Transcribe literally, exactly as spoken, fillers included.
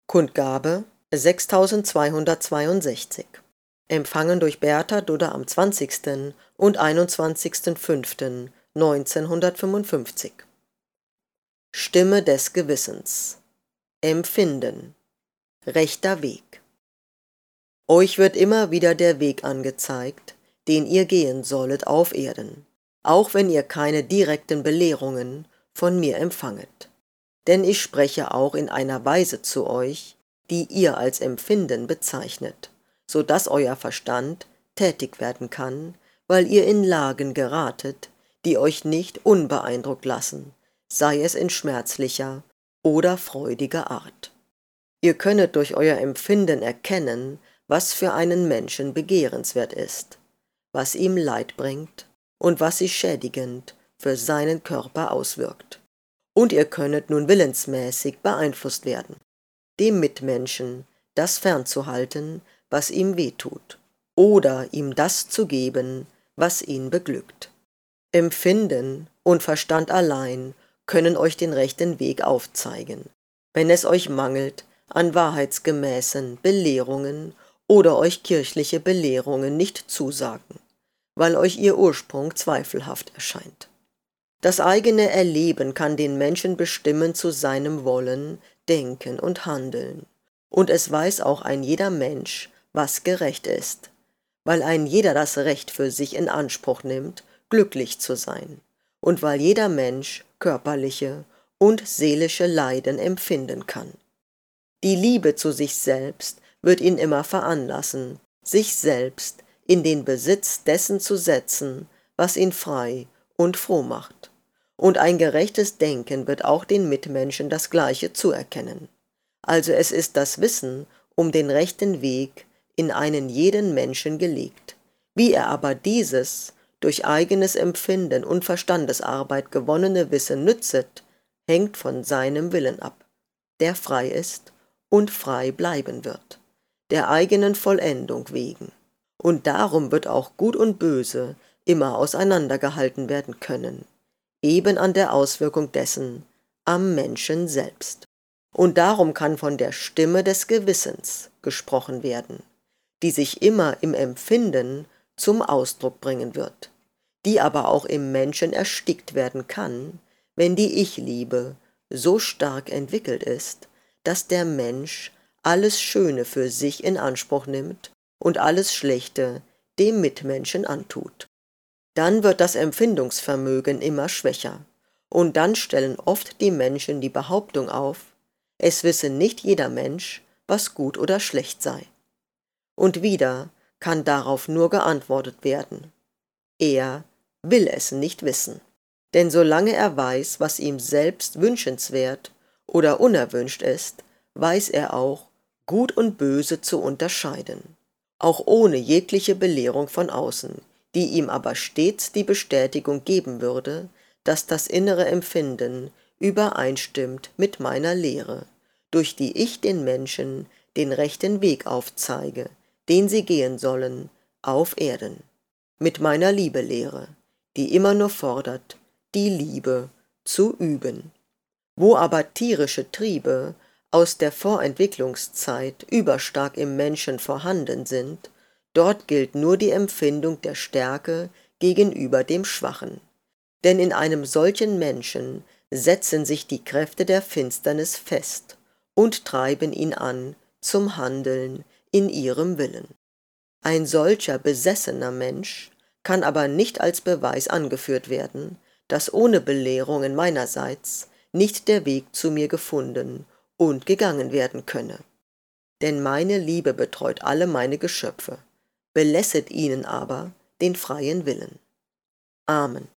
Kundgabe sechstausendzweihundertzweiundsechzig. Empfangen durch Bertha Dudder am zwanzigsten und einundzwanzigsten fünften neunzehnhundertfünfundfünfzig. Stimme des Gewissens. Empfinden. Rechter Weg. Euch wird immer wieder der Weg angezeigt, den ihr gehen sollet auf Erden, auch wenn ihr keine direkten Belehrungen von mir empfanget. Denn ich spreche auch in einer Weise zu euch, die ihr als Empfinden bezeichnet, so dass euer Verstand tätig werden kann, weil ihr in Lagen geratet, die euch nicht unbeeindruckt lassen, sei es in schmerzlicher oder freudiger Art. Ihr könnet durch euer Empfinden erkennen, was für einen Menschen begehrenswert ist, was ihm Leid bringt und was sich schädigend für seinen Körper auswirkt. Und ihr könnet nun willensmäßig beeinflusst werden, dem Mitmenschen das fernzuhalten, was ihm wehtut, oder ihm das zu geben, was ihn beglückt. Empfinden und Verstand allein können euch den rechten Weg aufzeigen, wenn es euch mangelt an wahrheitsgemäßen Belehrungen oder euch kirchliche Belehrungen nicht zusagen, weil euch ihr Ursprung zweifelhaft erscheint. Das eigene Erleben kann den Menschen bestimmen zu seinem Wollen, Denken und Handeln. Und es weiß auch ein jeder Mensch, was gerecht ist, weil ein jeder das Recht für sich in Anspruch nimmt, glücklich zu sein, und weil jeder Mensch körperliche und seelische Leiden empfinden kann. Die Liebe zu sich selbst wird ihn immer veranlassen, sich selbst in den Besitz dessen zu setzen, was ihn frei und froh macht. Und ein gerechtes Denken wird auch den Mitmenschen das Gleiche zuerkennen. Also es ist das Wissen um den rechten Weg in einen jeden Menschen gelegt. Wie er aber dieses durch eigenes Empfinden und Verstandesarbeit gewonnene Wissen nützet, hängt von seinem Willen ab, der frei ist und frei bleiben wird, der eigenen Vollendung wegen. Und darum wird auch Gut und Böse immer auseinandergehalten werden können, eben an der Auswirkung dessen am Menschen selbst. Und darum kann von der Stimme des Gewissens gesprochen werden, die sich immer im Empfinden zum Ausdruck bringen wird, die aber auch im Menschen erstickt werden kann, wenn die Ich-Liebe so stark entwickelt ist, dass der Mensch alles Schöne für sich in Anspruch nimmt und alles Schlechte dem Mitmenschen antut. Dann wird das Empfindungsvermögen immer schwächer, und dann stellen oft die Menschen die Behauptung auf, es wisse nicht jeder Mensch, was gut oder schlecht sei. Und wieder kann darauf nur geantwortet werden, er will es nicht wissen. Denn solange er weiß, was ihm selbst wünschenswert oder unerwünscht ist, weiß er auch, Gut und Böse zu unterscheiden, auch ohne jegliche Belehrung von außen, die ihm aber stets die Bestätigung geben würde, dass das innere Empfinden übereinstimmt mit meiner Lehre, durch die ich den Menschen den rechten Weg aufzeige, den sie gehen sollen, auf Erden, mit meiner Liebelehre, die immer nur fordert, die Liebe zu üben. Wo aber tierische Triebe aus der Vorentwicklungszeit überstark im Menschen vorhanden sind, dort gilt nur die Empfindung der Stärke gegenüber dem Schwachen. Denn in einem solchen Menschen setzen sich die Kräfte der Finsternis fest und treiben ihn an zum Handeln in ihrem Willen. Ein solcher besessener Mensch kann aber nicht als Beweis angeführt werden, dass ohne Belehrungen meinerseits nicht der Weg zu mir gefunden und gegangen werden könne. Denn meine Liebe betreut alle meine Geschöpfe, belässet ihnen aber den freien Willen. Amen.